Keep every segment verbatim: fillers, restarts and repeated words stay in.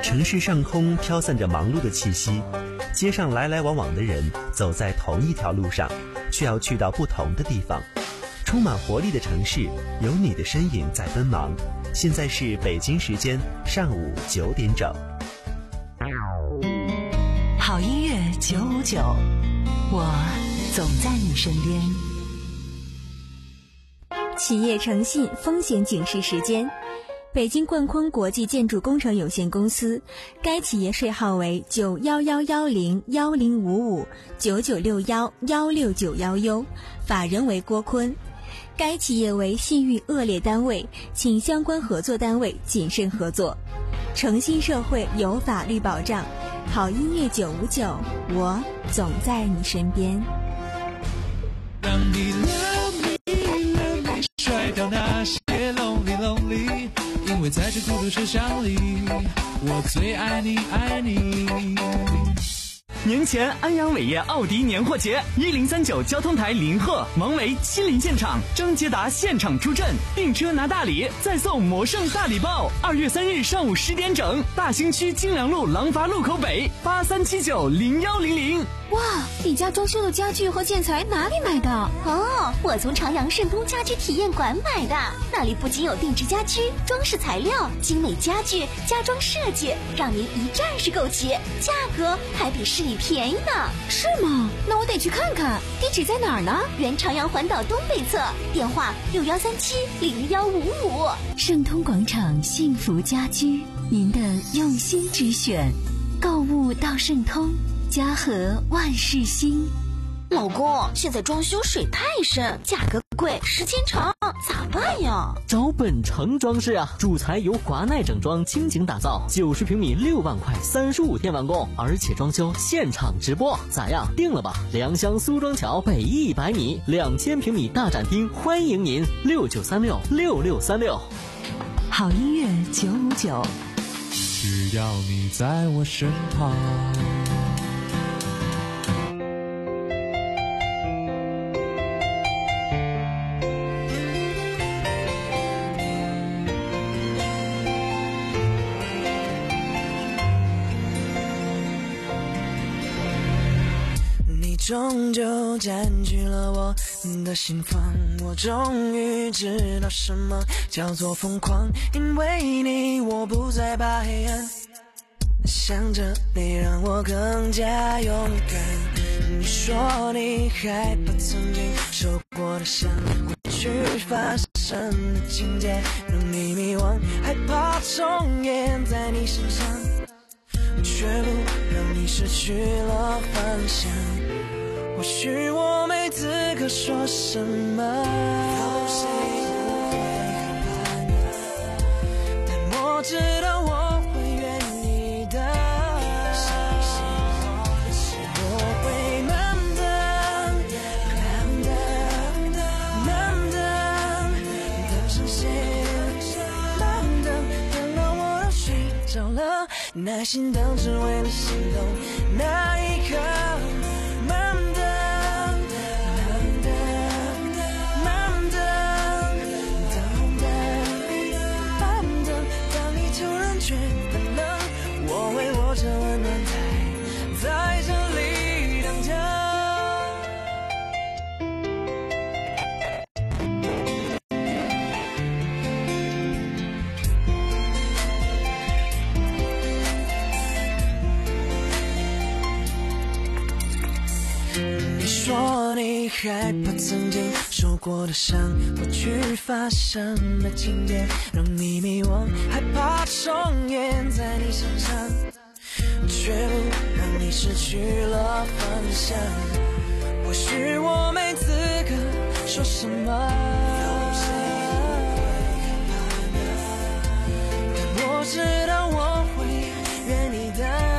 城市上空飘散着忙碌的气息，街上来来往往的人走在同一条路上，却要去到不同的地方。充满活力的城市，有你的身影在奔忙。现在是北京时间上午九点整。 好音乐九五九，我总在你身边。 企业诚信风险警示时间。北京冠坤国际建筑工程有限公司，该企业税号为九幺幺幺零幺零五五九九六幺幺六九幺 U， 法人为郭坤。该企业为信誉恶劣单位，请相关合作单位谨慎合作。诚信社会有法律保障，好音乐九五九，我总在你身边。 让你 love me love me， 甩掉那些 lonely lonely， 因为在这孤独车厢里，我最爱你爱你。 年前安阳伟业奥迪年货节，一零三九交通台林鹤、王维亲临现场，张捷达现场出阵，订车拿大礼，再送魔圣大礼包。二月三日上午十点整，大兴区金良路廊坊路口北八三七九零幺零零。 哇，你家装修的家具和建材哪里买的？ 哦，我从长阳盛通家居体验馆买的，那里不仅有定制家居、装饰材料、精美家具、家装设计，让您一站式购齐，价格还比市里便宜呢。 是吗？那我得去看看，地址在哪儿呢？ 原长阳环岛东北侧，电话六幺三七零幺五五。 盛通广场幸福家居，您的用心之选，购物到盛通，家和万事兴。 老公，现在装修水太深，价格贵，时间长，咋办呀？ 找本城装饰啊，主材由华奈整装倾情打造，九十平米六万块，三十五天完工，而且装修现场直播，咋样？定了吧？良乡苏庄桥北一百米，两千平米大展厅，欢迎您，六九三六六六三六。 好音乐九五九， 只要你在我身旁。 终究占据了我的心房，我终于知道什么叫做疯狂，因为你我不再怕黑暗，想着你让我更加勇敢。你说你害怕曾经受过的伤，过去发生的情节让你迷惘，害怕重演在你身上，却不让你失去了方向。或许我没资格说什么，有谁不会害怕呢？但我知道我会愿意的，我会慢等，慢等，慢等，等上谁？慢等，等到我都睡着了，耐心等只为了心动那一刻。说你害怕曾经受过的伤，过去发生的情节让你迷惘，害怕重演在你身上，却不让你失去了方向。或许我没资格说什么，有谁不会害怕呢？但我知道我会愿意的。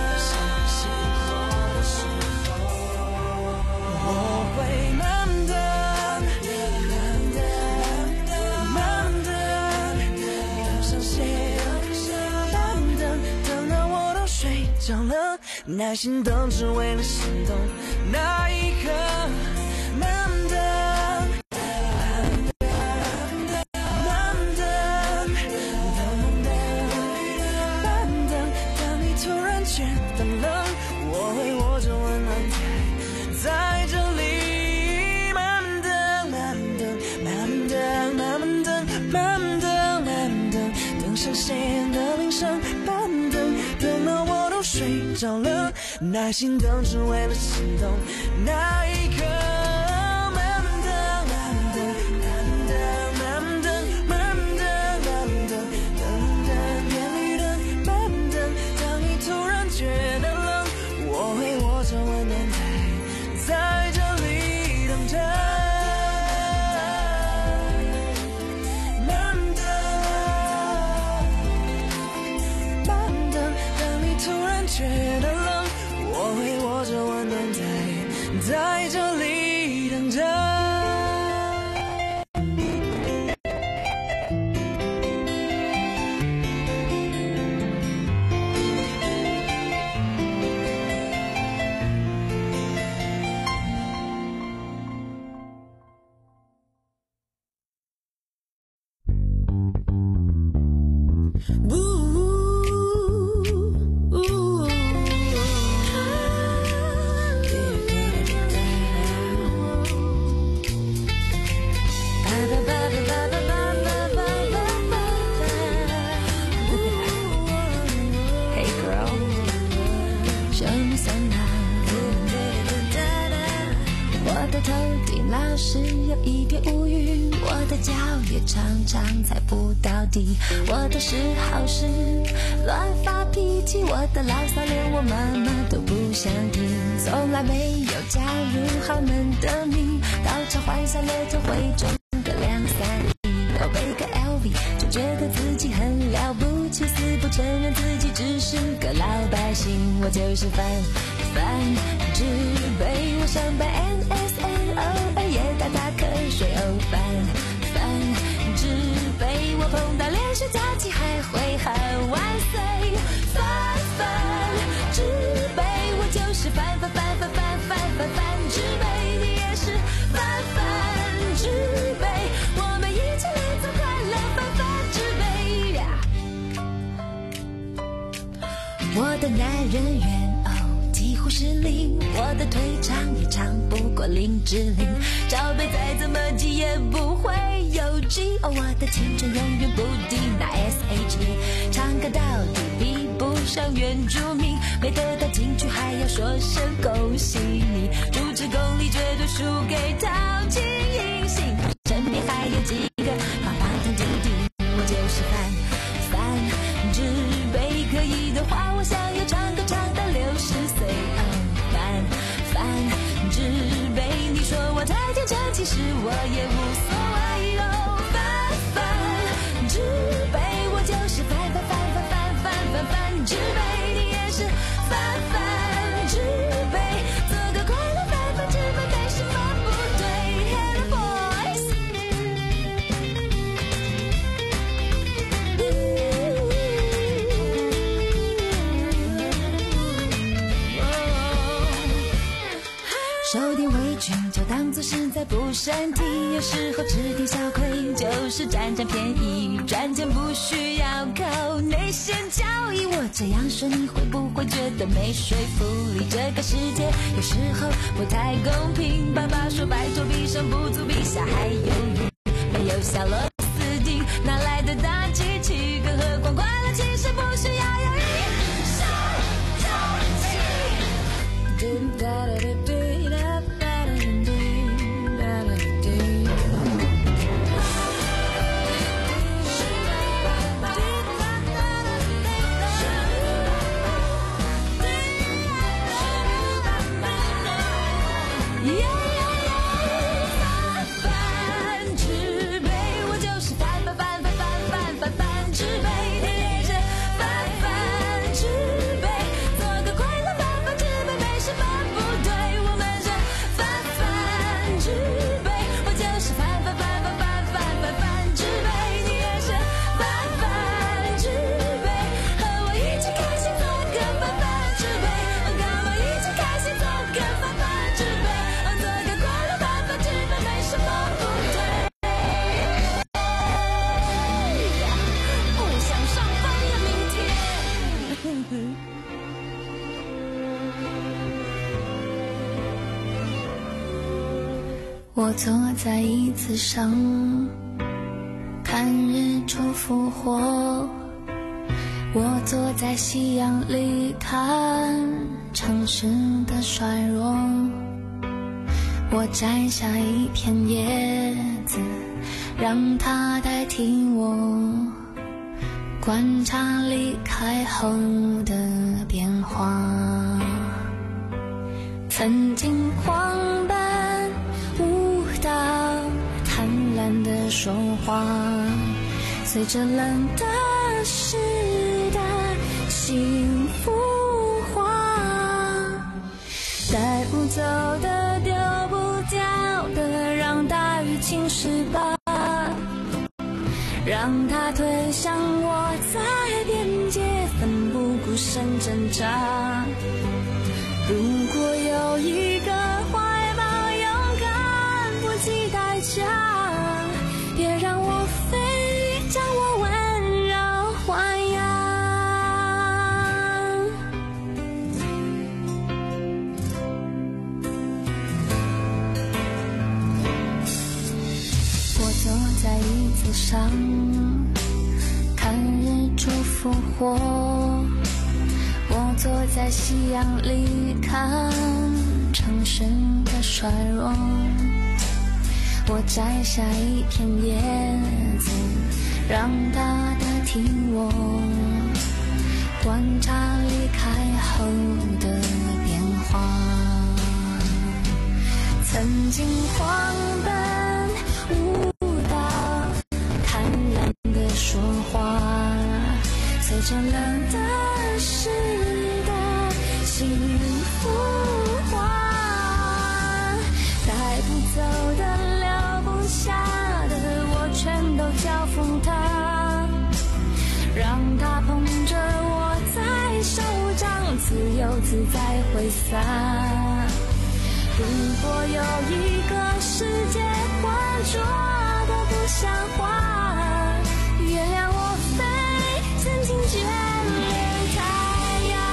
我会慢等，慢等，慢等，等上谁？慢等，等到我都睡着了，耐心等只为了心动那一刻。慢等，慢等，慢等，慢等，慢等， 上线的铃声，慢等，等到我都睡着了，耐心等只为了心动那一刻。在这里等着。 我的嗜好是乱发脾气，我的牢骚连我妈妈都不想听，从来没有加入豪门的命，到场换下了就会中个两三亿，都背个 L V 就觉得自己很了不起，死不承认自己只是个老百姓，我就是烦烦只被我上班 N S N 偶尔也打打瞌睡哦，烦烦只被我碰到连续假期还会喊万岁，烦烦只被我就是烦烦烦烦烦烦烦烦只被你也是烦烦只被我们一起来做快乐烦烦只被我的男人缘哦几乎是零，我的腿长也长不过林志玲，罩杯再怎么挤也不会有劲哦，我的青春永远不敌那 S H E， 唱歌到底比不上原住民，没得到金曲还要说声恭喜你，主持功力绝对输给陶晶莹，幸好身边还有几个棒棒糖弟弟，我就是烦烦只被可以的话我想要唱歌唱到六十岁哦，烦烦只被你说我太天真，其实我也无所谓哦，烦烦只被我就是烦烦烦烦烦烦烦烦只被你也是烦烦只被做个快乐烦烦只被没什么不对 Hello boys， 受点委屈就当作是在补身体，有时候吃点小亏就是占占便宜，赚钱不需要靠内线交易，我这样说你会不会觉得没说服力，这个世界有时候不太公平，爸爸说拜托比上不足，比下还有余，没有小螺丝钉哪来的大机器，更何况快乐其实不需要有意义，上周期我坐在椅子上看日出复活， 我坐在夕阳里看城市的衰弱，我摘下一片叶子，让它代替我观察离开后的变化。曾经狂奔舞蹈，贪婪的说话，随着冷的时的幸福化，带不走的丢不掉的，让大雨侵蚀吧，让它推向我在边界奋不顾身挣扎。如果有一个怀抱勇敢不计代价，别让我飞，将我温柔豢养。我坐在椅子上看日出复活，我坐在夕阳里看城市的衰弱，我摘下一片叶子，让它代替我观察离开后的变化。曾经狂奔舞蹈，贪婪的说话，随着冷的时的幸福化，带不走的留不下的，我全都交付他，让他捧着我在手掌，自由自在挥洒。如果有一个世界浑浊的不像话，原谅我飞，曾经眷恋太阳。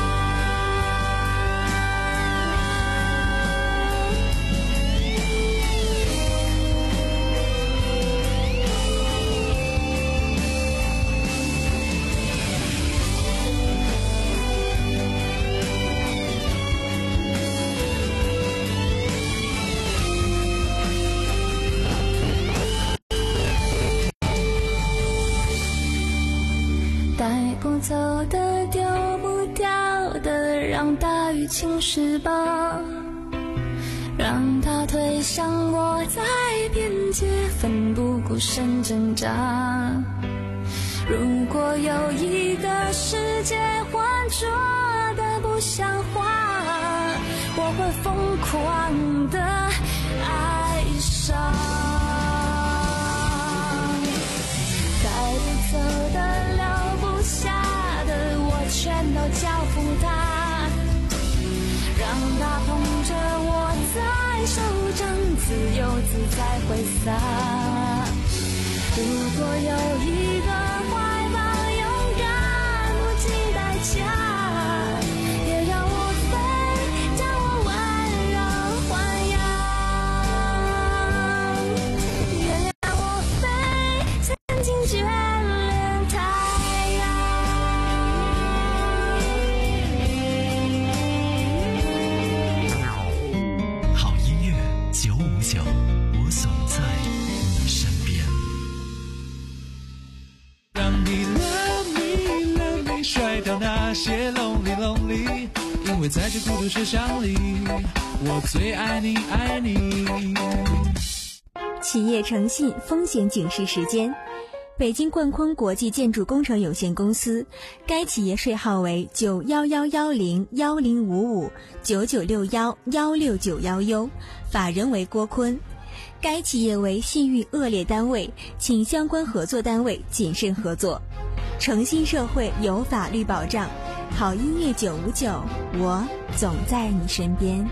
带不走的丢不掉的，让大雨侵蚀吧，让它推向我在边界奋不顾身挣扎。如果有一个世界浑浊的不像话，我会疯狂的爱上。带不走的留不下的，我全都交付他，让他捧着我在手掌，自由自在挥洒。如果有一个怀抱勇敢不计代价，别让我飞，将我温柔豢养。原谅我飞，曾经眷恋太阳。 好音乐九五九，我总在你身边。 让你 love me love me 甩掉那些 lonely lonely， 因为在这孤独车厢里，我最爱你爱你。 企业诚信风险警示时间。北京冠坤国际建筑工程有限公司，该企业税号为九幺幺幺零幺零五五九九六幺幺六九幺 U， 法人为郭坤。该企业为信誉恶劣单位，请相关合作单位谨慎合作。诚信社会有法律保障，好音乐九五九，我总在你身边。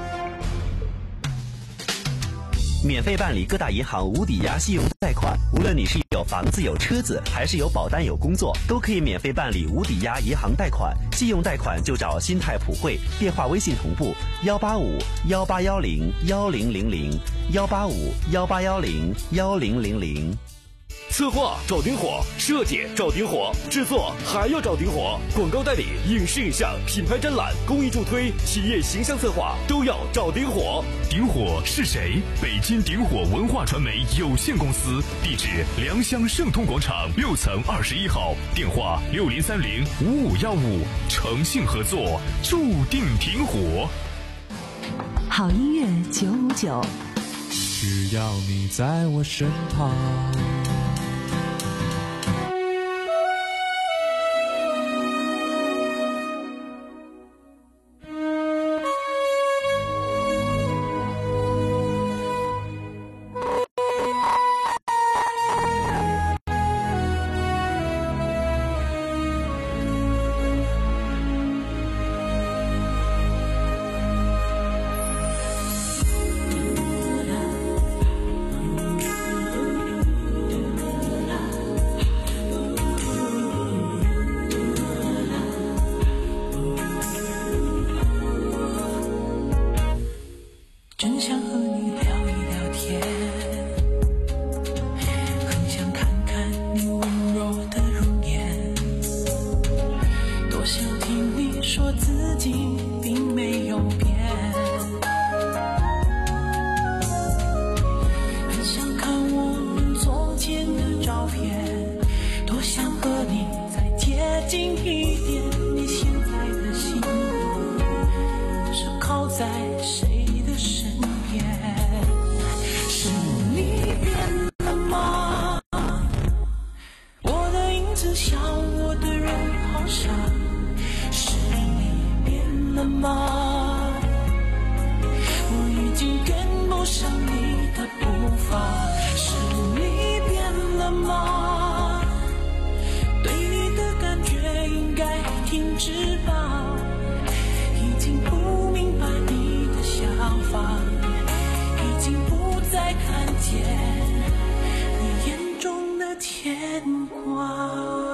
免费办理各大银行无抵押信用贷款，无论你是有房子有车子，还是有保单有工作，都可以免费办理无抵押银行贷款。信用贷款就找新泰普惠，电话微信同步幺八五幺八幺零幺零零零幺八五幺八幺零幺零零零。 策划找顶火，设计找顶火，制作还要找顶火，广告代理、影视影像、品牌展览、公益助推、企业形象策划都要找顶火。 顶火是谁？北京顶火文化传媒有限公司，地址良乡盛通广场六层二十一号，电话六零三零五五幺五，诚信合作，注定顶火。 好音乐九五九， 只要你在我身旁。 真想和你聊一聊天，很想看看你温柔的容颜，多想听你说自己并没有变，很想看我们从前的照片，多想和你再接近一点，你现在的心是靠在谁的身边？是你变了吗？我的影子像我的人好傻，是你变了吗？我已经跟不上你的步伐，是你变了吗？对你的感觉应该停止吧，已经不明白你的想法，已经不再看见你眼中的牵挂。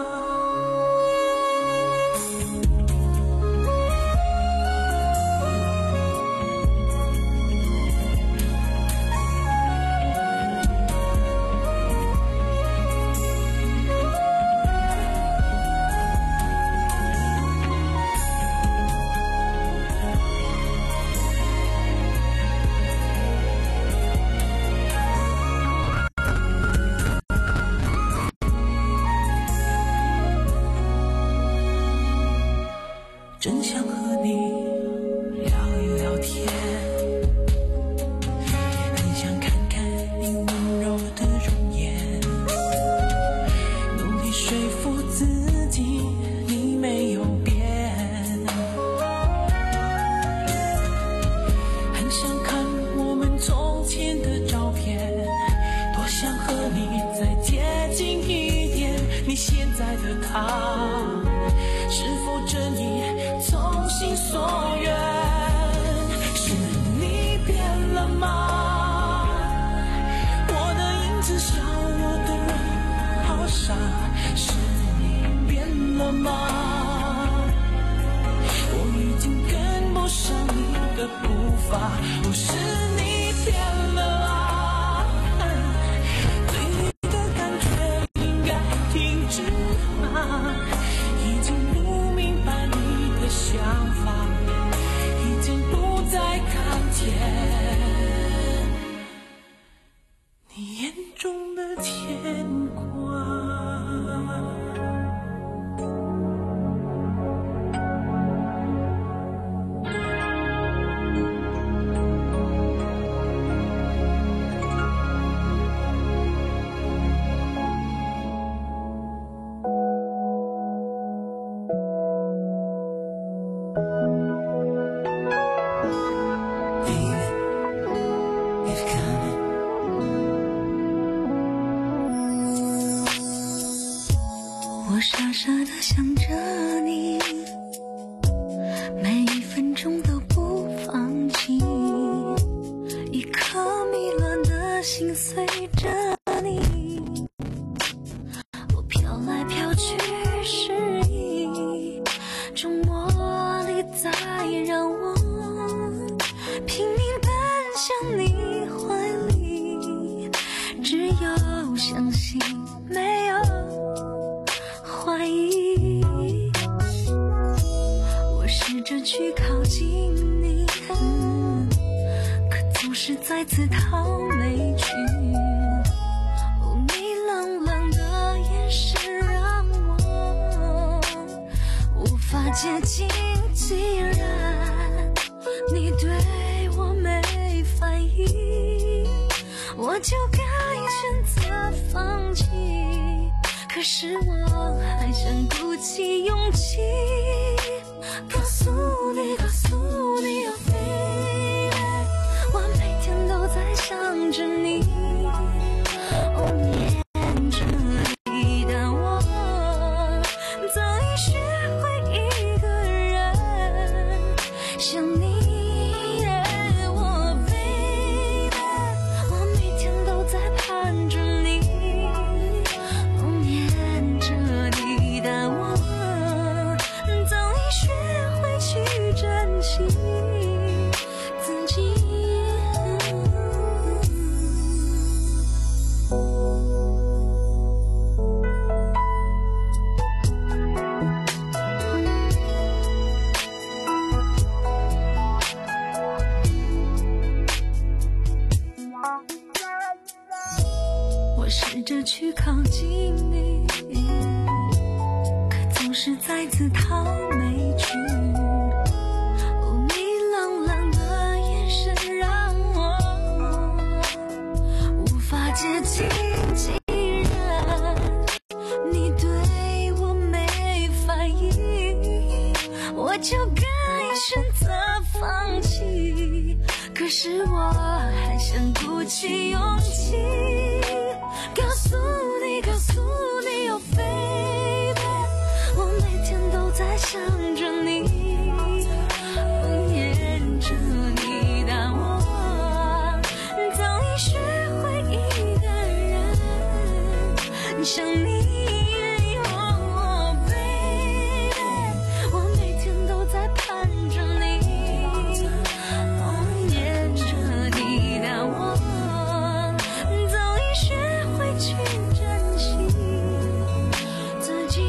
真想和你聊一聊天，很想看看你温柔的容颜，努力说服自己你没有变，很想看我们从前的照片，多想和你再接近一点，你现在的他是否真意从心所愿？是你变了吗？我的影子像我的人好傻，是你变了吗？我已经跟不上你的步伐，不是你变了啊，对你的感觉应该停止啊，已经不明白你的想法，已经不再看见你眼中的牵挂。 我傻傻地想着你，每一分钟都不放弃，一颗迷乱的心随着你，我飘来飘去失意，这魔力在让我拼命奔向你怀里，只有相信再次逃没去。哦，你冷冷的眼神让我无法接近，既然你对我没反应，我就该选择放弃。可是我还想鼓起勇气，告诉你，告诉你，Oh baby，我每天都在想着你，哦，念着你，但我早已学会一个人想你。我 baby， 我每天都在盼着你，哦，念着你，但我早已学会去珍惜自己。我试着去靠近你，可总是再次逃没去。哦，你冷冷的眼神让我无法接近，既然你对我没反应，我就该选择放弃。可是我还想鼓起勇气，告诉你，告诉你，Oh baby，我每天都在想着你，念着你，但我早已学会一个人想你。Oh baby，我每天都在盼着你，念着你，但我早已学会去珍惜自己。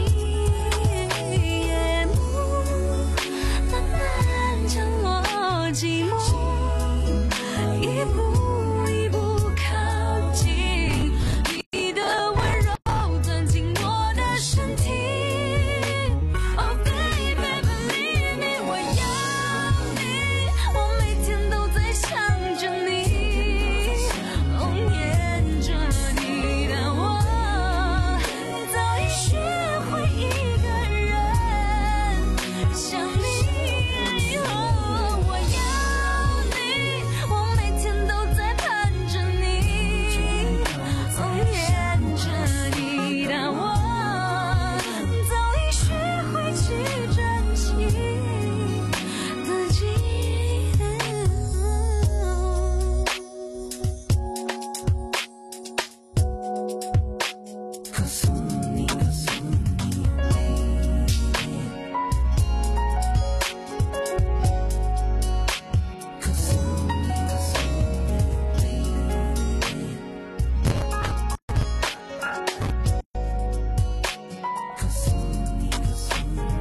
夜幕慢慢将我寂寞一步一步靠近，你的温柔钻进我的身体。Oh baby believe me， 我要你，我每天都在想着你，哦，念着你，但我早已学会一个人想你。哦，我要你，我每天都在盼着你，哦，念着你，但我早已学会去珍惜自己。告诉你，告诉你，告诉你，告诉告诉你，告诉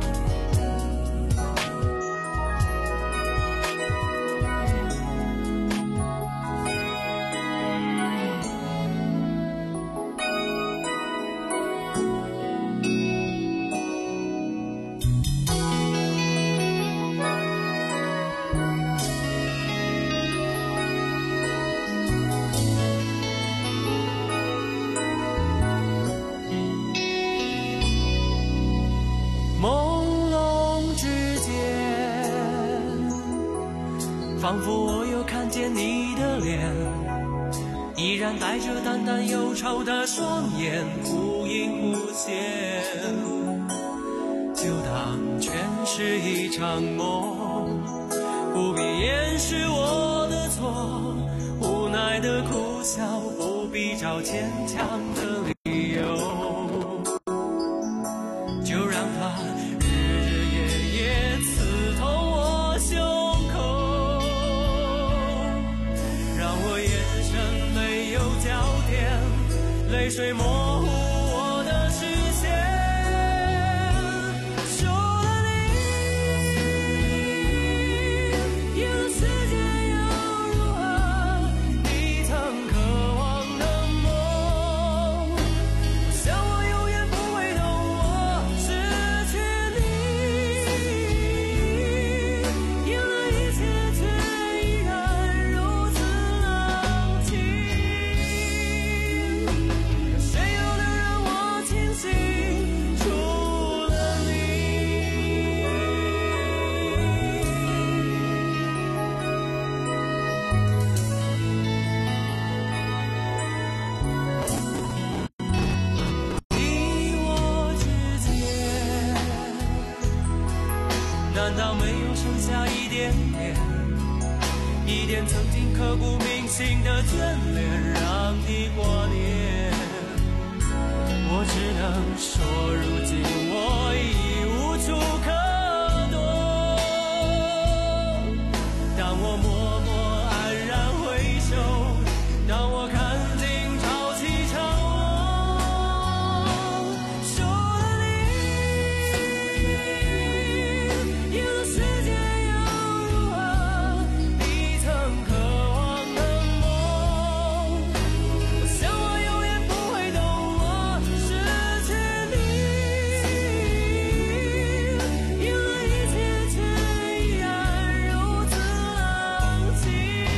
朦胧之间，仿佛我又看见你的脸，依然带着淡淡忧愁的双眼，忽隐忽现。就当全是一场梦，不必掩饰我的错，无奈的苦笑，不必找坚强的理由，就让它日日夜夜刺痛我胸口，让我眼神没有焦点，泪水模糊我的视线。说了你，一路世界又如何？ 难道没有剩下一点点，一点曾经刻骨铭心的眷恋，让你挂念？我只能说，如今我已无处可躲。当我默默安然回首，当我看尽潮起潮落，输了你，赢了世界又如何？你曾渴望的梦，我想我永远不会懂我失去你，赢了一切却依然如此冷清，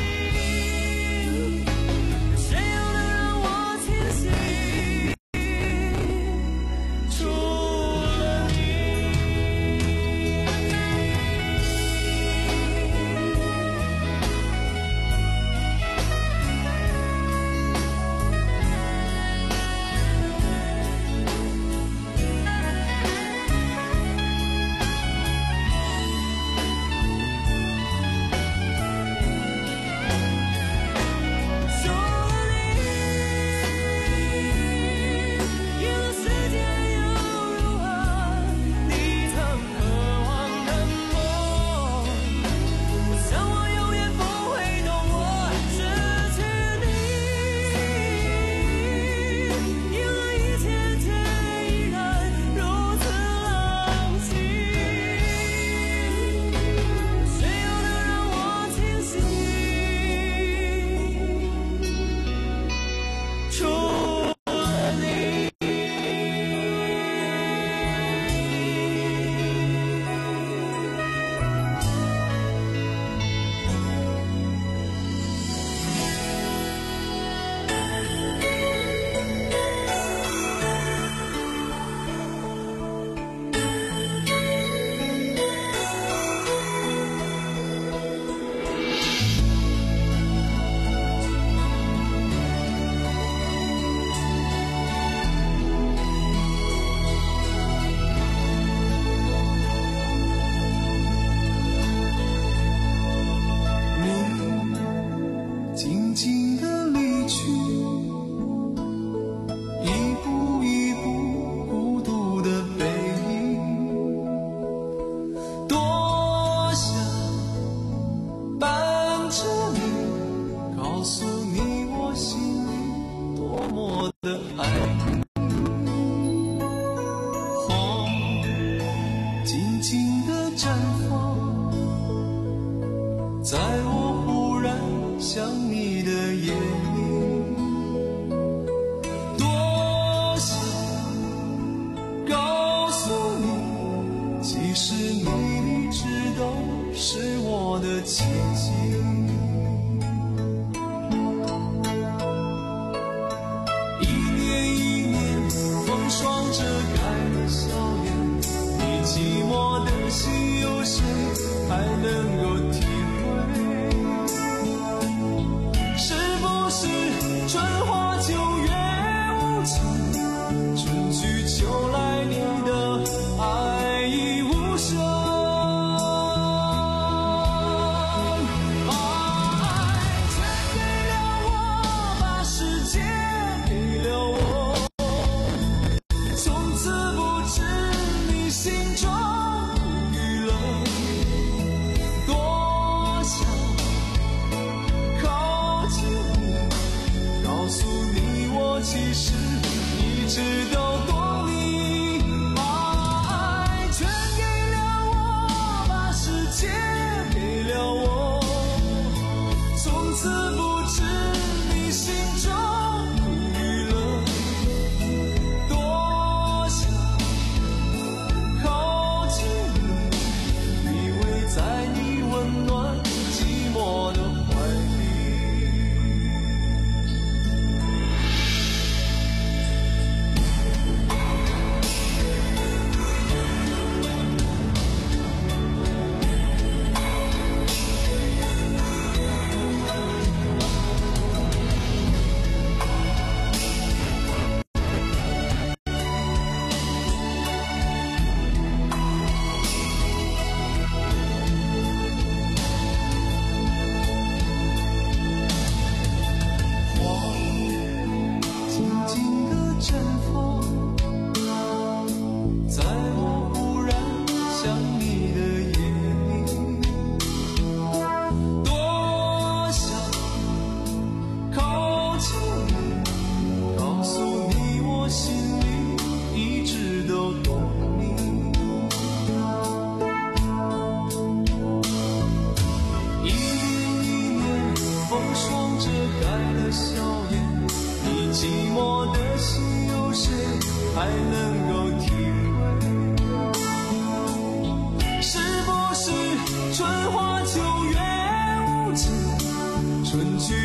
谁又能让我清醒？除了你。除了你，赢了世界又如何？你曾渴望的梦，我想我永远不会懂我失去你，赢了一切却依然如此冷清，谁又能让我清醒？除了你。 你静静地离去，一步一步孤独的背影，多想伴着你，告诉你我心里多么的爱你。红静静地绽放，在我忽然想你的夜里，多想告诉你，其实你一直都是我的奇迹。一年一年风霜遮盖了笑脸，你寂寞的心有谁还能够体会？是不是春花秋月无情，春去秋来你的爱已无声？爱全给了我，把世界给了我，从此不知你心中无语了。多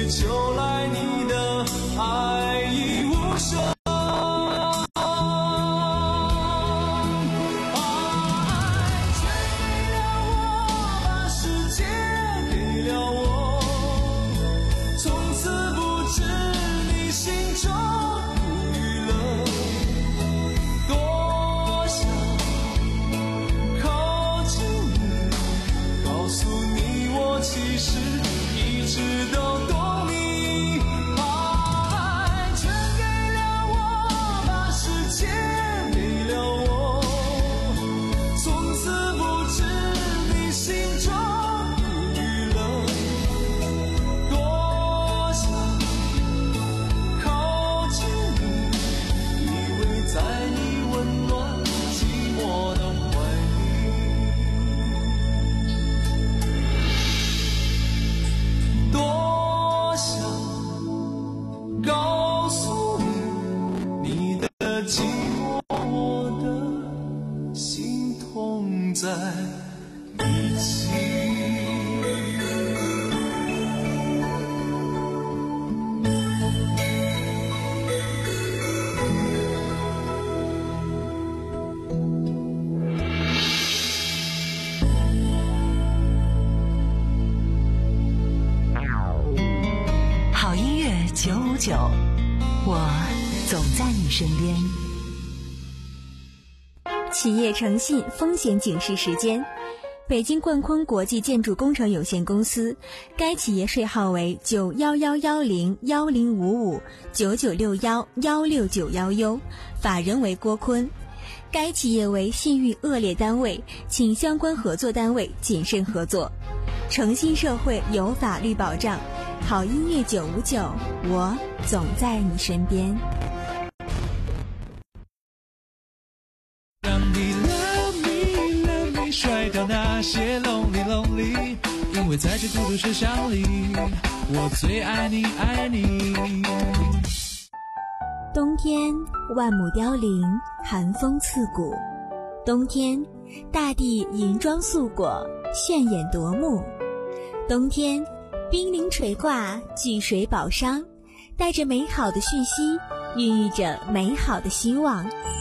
只求来你的爱已无声。其实一直都懂你，爱全给了我，把世界给了我，从此不知你心中的娱乐，多想靠近你，依偎在你温暖寂寞的怀里。多想告诉你，你的寂寞，我的心痛在一起。 九五九，我总在你身边。 企业诚信风险警示时间：北京冠坤国际建筑工程有限公司，该企业税号为九幺幺幺零幺零五五九九六幺幺六九幺 U， 法人为郭坤。该企业为信誉恶劣单位，请相关合作单位谨慎合作。诚信社会有法律保障。好音乐九五九，我总在你身边。 让你 love me love me 甩掉那些 lonely lonely， 因为在这孤独车厢里，我最爱你爱你。 冬天万亩凋零，寒风刺骨。冬天大地银装素裹，炫眼夺目。冬天冰凌垂挂，聚水宝商，带着美好的讯息，孕育着美好的希望。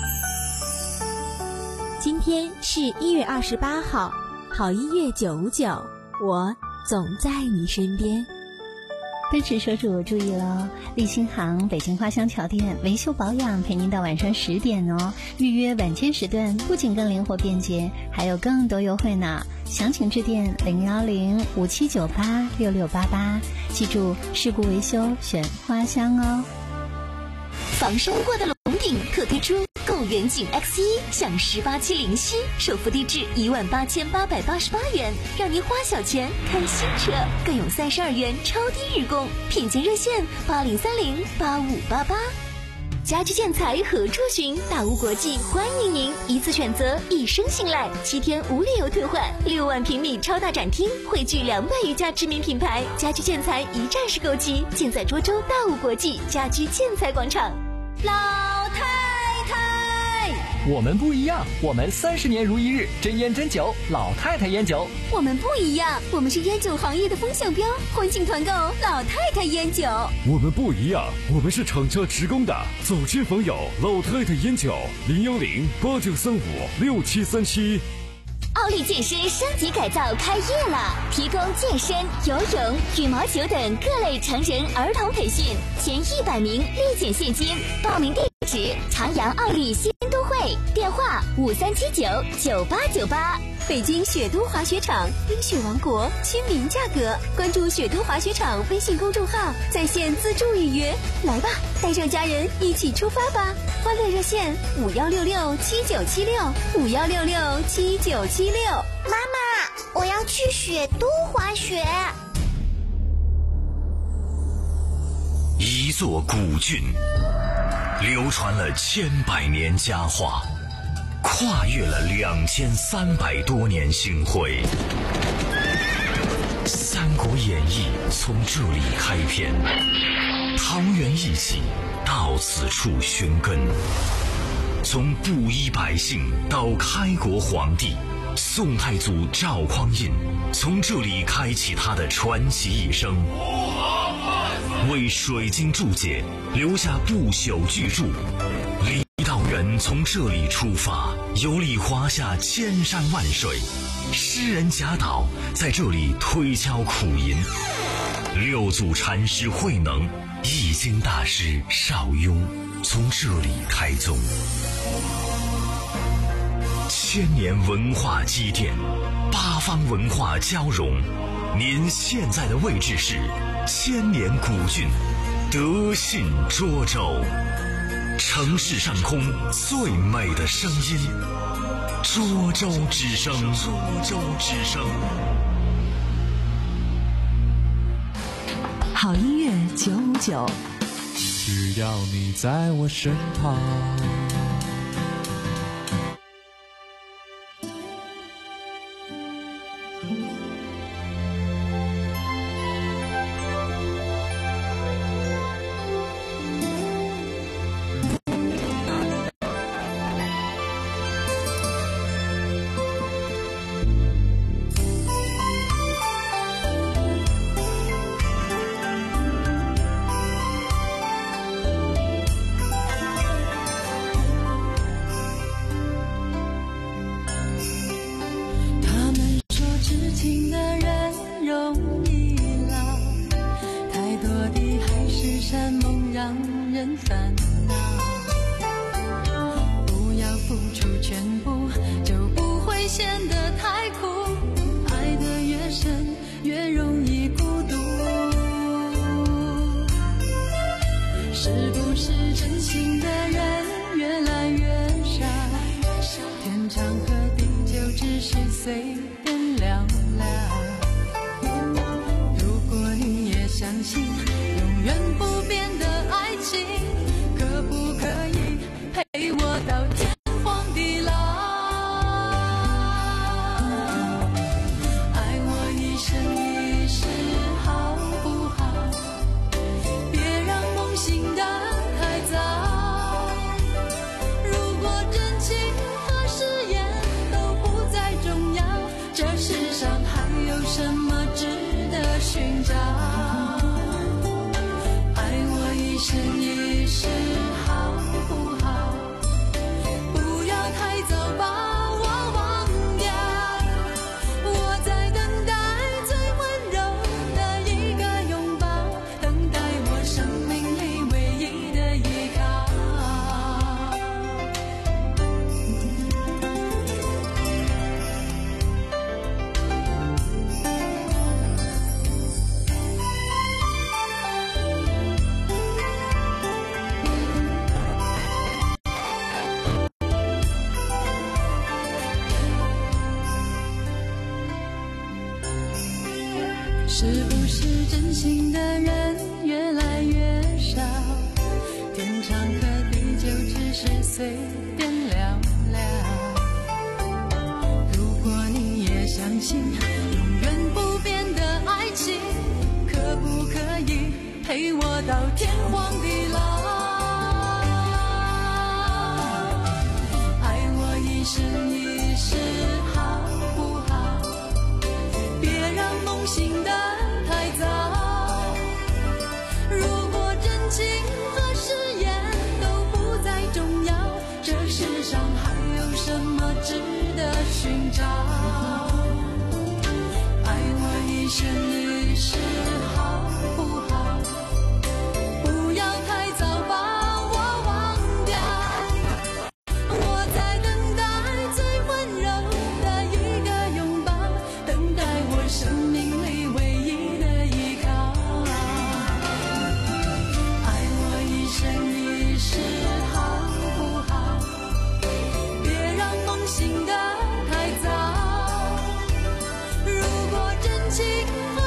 今天是一月二十八号，好音乐九五九，我总在你身边。 奔驰车主注意了，立新行北京花乡桥店维修保养陪您到晚上十点哦。预约晚间时段不仅更灵活便捷，还有更多优惠呢。详情致电零幺零五七九八六六八八，记住事故维修选花乡哦。 防山过的龙顶特推出购远景 X 一 享十八期零息，首付低至一万八千八百八十八元，让您花小钱看新车，更有三十二元超低日供，品鉴热线八零三零八五八八。家居建材何处寻？大屋国际欢迎您，一次选择，一生信赖，七天无理由退换，六万平米超大展厅，汇聚两百余家知名品牌，家居建材一站式购齐，尽在涿州大屋国际家居建材广场。 老太太， 我们不一样，我们三十年如一日，真烟真酒，老太太烟酒。 我们不一样，我们是烟酒行业的风向标，欢庆团购老太太烟酒。 我们不一样，我们是厂家职工的，走亲访友，老太太烟酒，零幺零八九三五六七三七。 奥利健身升级改造开业了，提供健身、游泳、羽毛球等各类成人儿童培训，前一百名立减现金。报名地址：长阳奥利新都会，电话五三七九九八九八。 北京雪都滑雪场，冰雪王国，亲民价格。关注雪都滑雪场微信公众号，在线自助预约。来吧，带上家人一起出发吧！欢乐热线五幺六六七九七六五幺六六七九七六。 妈妈，我要去雪都滑雪。 一座古郡，流传了千百年佳话，跨越了两千三百多年星辉。《三国演义》从这里开篇，桃园义气到此处寻根。从布衣百姓到开国皇帝，宋太祖赵匡胤从这里开启他的传奇一生。 为水晶注解，留下不朽巨著。李道元从这里出发，游历华夏千山万水，诗人贾岛在这里推敲苦吟，六祖禅师慧能、易经大师邵雍从这里开宗。千年文化积淀，八方文化交融。您现在的位置是千年古郡德信涿州，城市上空最美的声音，涿州之声。涿州之声。 好音乐九五九， 只要你在我身旁。 是不是真心的人越来越少？天长和地就只是随便聊聊。如果你也相信永远不变的爱情，可不可以陪我到天荒地老？爱我一生一世好不好？别让梦醒得太早。如果真情和誓言都不再重要，这世上还有什么值得寻找？爱我一生一世好不好？不要太早把我忘掉。我在等待最温柔的一个拥抱，等待我生命里唯一的依靠。爱我一生一世好不好？别让梦醒得太早。如果真情和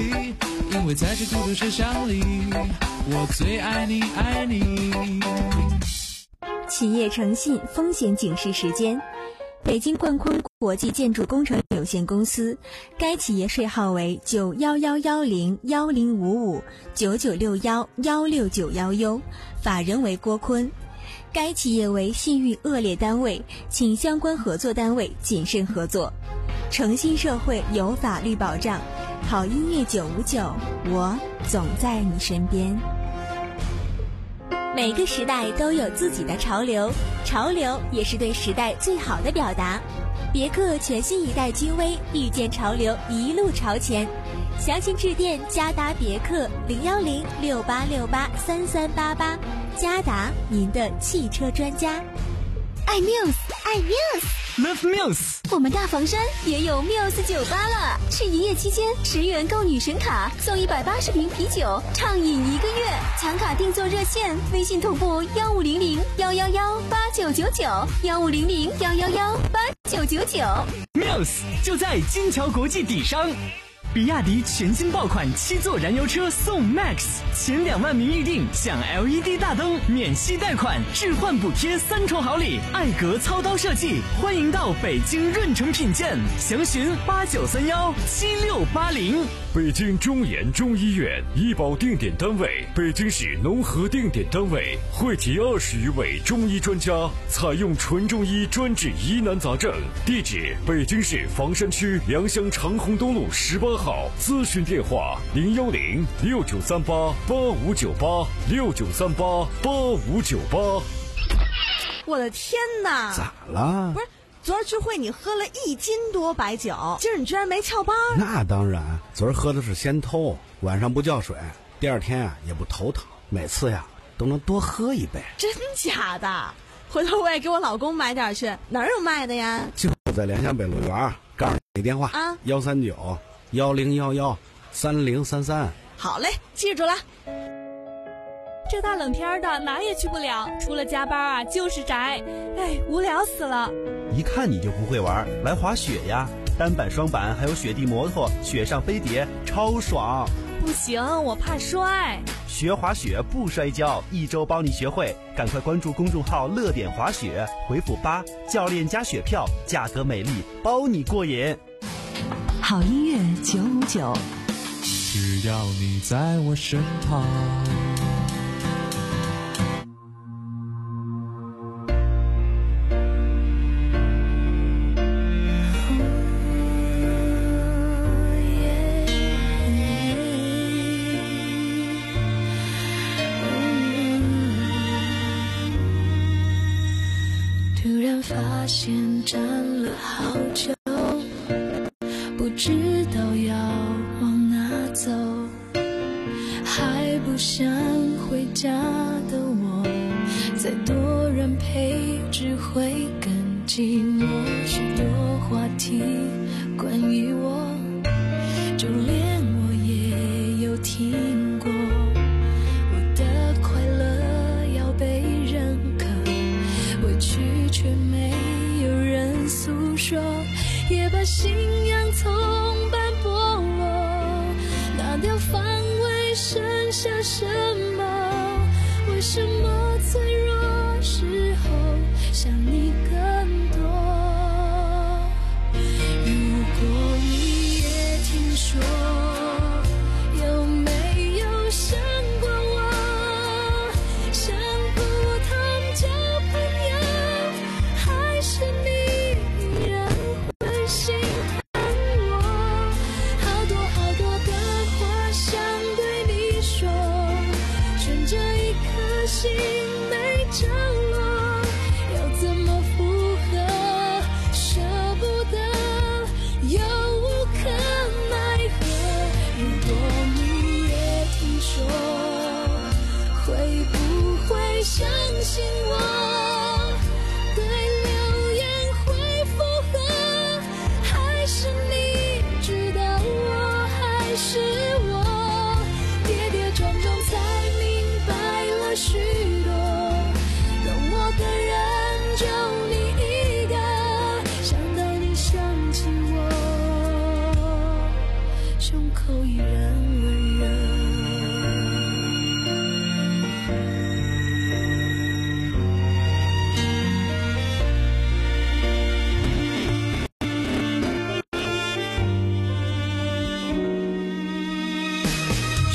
lonely， 因为在这孤独设想里，我最爱你爱你。 企业诚信风险警示时间。北京冠坤国际建筑工程有限公司，该企业税号为九幺幺幺零幺零五五九九六幺幺六九幺 U， 法人为郭坤。该企业为信誉恶劣单位，请相关合作单位谨慎合作。诚信社会有法律保障，好音乐九五九，我总在你身边。每个时代都有自己的潮流，潮流也是对时代最好的表达。别克全新一代君威，遇见潮流，一路朝前。详情致电嘉达别克零幺零六八六八三三八八，嘉达您的汽车专家。 爱 Muse， 爱 Muse，Love Muse。 我们大房山也有 Muse 酒吧了，是营业期间十元购女神卡送一百八十瓶啤酒，畅饮一个月。抢卡订座热线：微信同步幺五零零幺幺幺八九九九，幺五零零幺幺幺八九九九。 Muse 就在金桥国际底商。比亚迪全新爆款七座燃油车送 Max， 前两万名预定享 L E D 大灯，免息贷款，置换补贴三重好礼，艾格操刀设计，欢迎到北京润城品鉴，详询八九三幺七六八零。 北京中研中医院医保定点单位，北京市农合定点单位，汇集二十余位中医专家，采用纯中医专治疑难杂症。地址：北京市房山区良乡长虹东路十八号。咨询电话：零幺零六九三八八五九八六九三八八五九八。 我的天哪！ 咋了？ 不是。昨儿聚会你喝了一斤多白酒，今儿你居然没翘班？ 那当然，昨儿喝的是先偷，晚上不叫水，第二天啊也不头疼，每次呀都能多喝一杯。 真假的？回头我也给我老公买点去，哪儿有卖的呀？ 就在良乡北路园，告诉你电话啊，幺三九幺零幺幺三零三三。 好嘞，记住了。 这大冷天的哪也去不了，除了加班啊就是宅，哎，无聊死了。 一看你就不会玩，来滑雪呀！单板、双板还有雪地摩托，雪上飞碟，超爽！ 不行，我怕摔。 学滑雪不摔跤，一周帮你学会。赶快关注公众号“乐点滑雪”，回复八，教练加雪票，价格美丽，包你过瘾。 好音乐九五九， 只要你在我身旁。 发现站了好久，不知道要往哪走，还不想回家的我，再多人陪只会更寂寞。许多话题关于我，就连我也有听过，我的快乐要被认可，委屈却没有人诉说，也把信仰从斑剥落，拿掉防卫，剩下什么？为什么脆弱时候想你更多？如果你也听说，有没有想过我？想不通交朋友，还是你依然会心疼我？好多好多的话想对你说，悬着一颗心没着落，要怎么付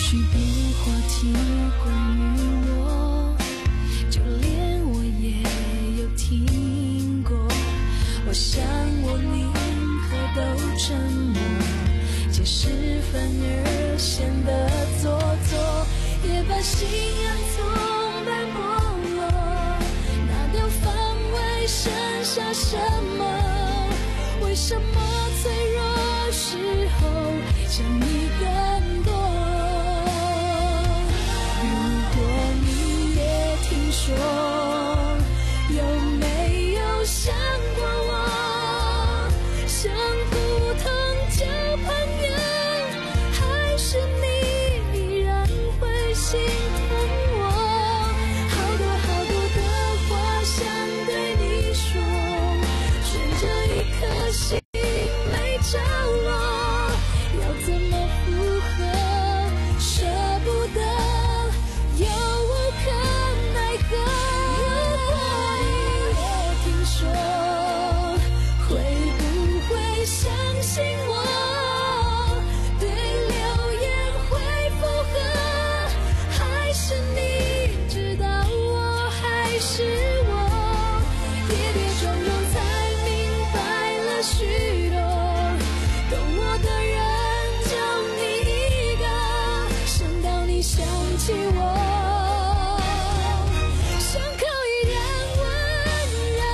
许多话题关于我，就连我也有听过。我想我宁可都沉默，解释反而显得做作，也把心安从白剥落，拿掉防卫，剩下什么？为什么脆弱时候想你更多？如果你也听说，有没有想过我？想不通交朋友，还是你依然会心疼我？好多好多的话想对你说，悬着一颗心没着落，要怎么复合？舍不得，又无可奈何。如果你也听说，会不会相信我？对流言会附和，还是你知道我还是我？跌跌撞撞才明白了许多，懂我的人就你一个，想到你想起我，伤口依然温热。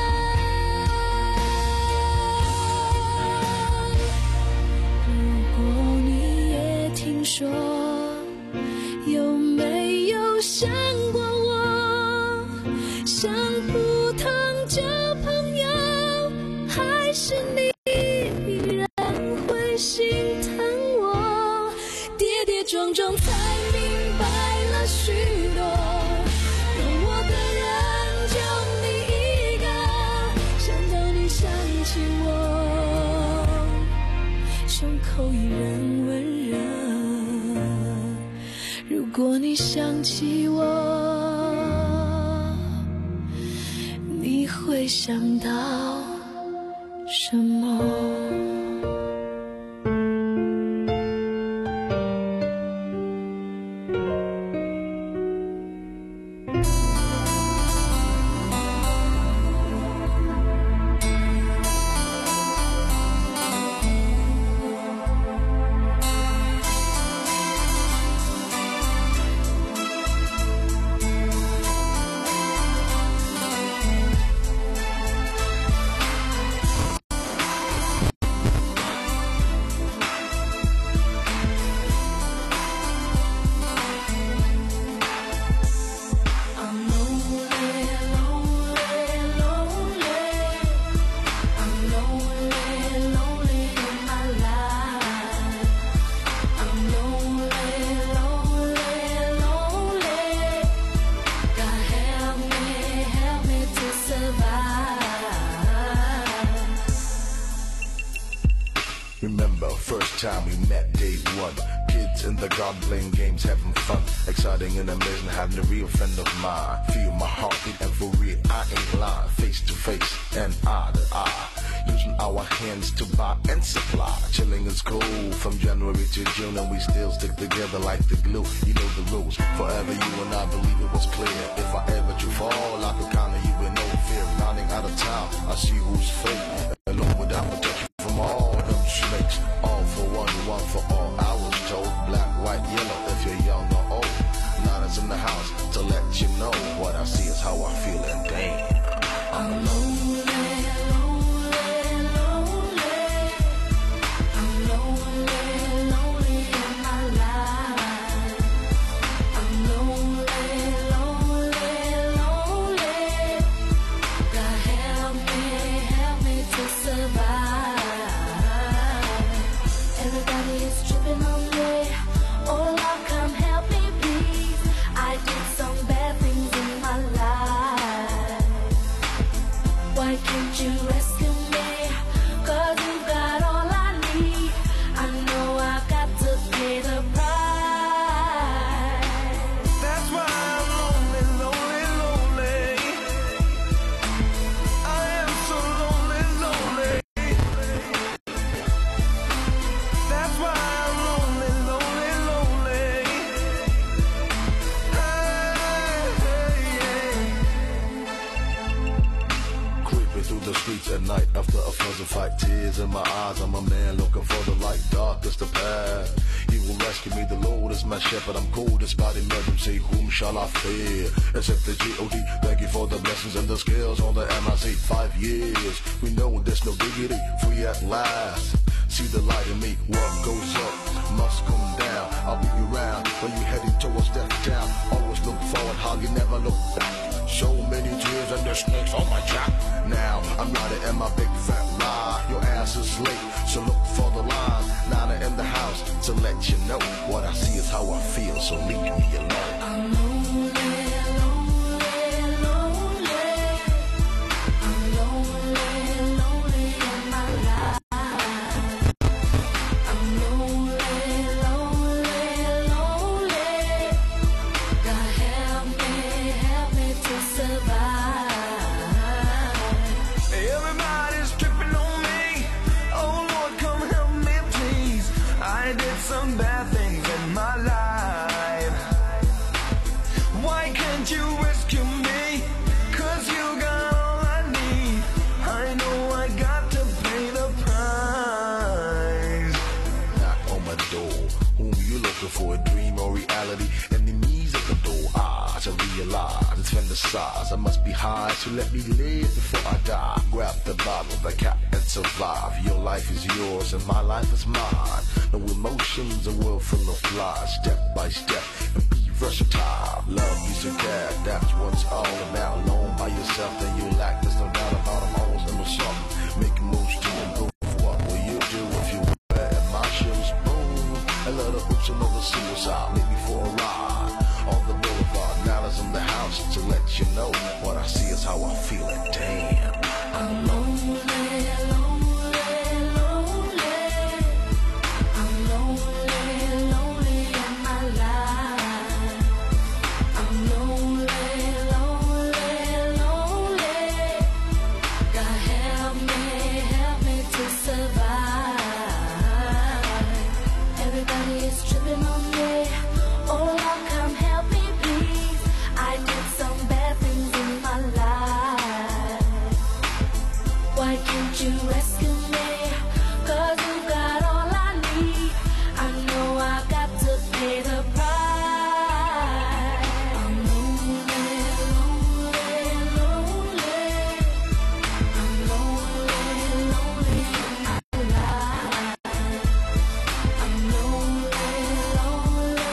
如果你也听说，有没有想过我？想不通交朋友，还是你依然会心疼我？跌跌撞撞才明白了许多，懂我的人就你一个，想到你想起我，胸口依然温热。如果你想起我，你会想到什么？ Remember, first time we met, day one. Kids in the garden playing games, having fun. Exciting and amazing, having a real friend of mine. Feel my heartbeat and for real, I ain't lying. Face to face and eye to eye. Using our hands to buy and supply. Chilling is cool from January to June, and we still stick together like the glue. You know the rules. Forever you and I believe it was clear. If I ever do fall, I could count on you with no fear. Running out of town, I see who's fake. Alone without protection from all them snakes. All for one, one for all. I was told black, white, yellow. If you're young or old, Nana's in the house to let you know what I see is how I feel, and damn, I'm lonely. tears in my eyes. I'm a man looking for the light, darkest the path. He will rescue me, the Lord is my shepherd. I'm cold despite emergency, whom shall I fear? Except the G O D, thank you for the blessings and the skills on the M I C. Five years, we know there's no diggity, free at last. See the light in me, what goes up must come down. I'll be around when you're heading towards death town. Always look forward, how you never look back. So many tears and the snakes on my track. Now I'm riding in my big fat ride. Your ass is late, so look for the line. Now they're in the house to let you know what I see is how I feel. So leave me alone. I'm lonely, lonely, lonely. I'm lonely, lonely in my life. I'm lonely, lonely, lonely. God help me, help me to survive. Everybody's tripping on me. Oh Lord, come help me please. I did some bad things in my life. Why can't you rescue me? Cause you got all I need. I know I got to pay the price. Knock on my door. Whom you looking for? A dream or reality? Enemies at the door. Ah, to realize it's fantasize. I must be high, so let me live before I die. Grab the bottle, the cap, and survive. Your life is yours and my life is mine. No emotions, a world full of lies. Step by step, and be versatile. Love is a cat, that's what's all about. Alone by yourself, then you lack. There's no doubt about I'm always into something. Making moves to improve. What will you do if you were at my shoes? Boom, a lot of hoops and other suicide. Make me for a ride on the boulevard. Now it's in the house to let you know what I see is how I feel. And damn.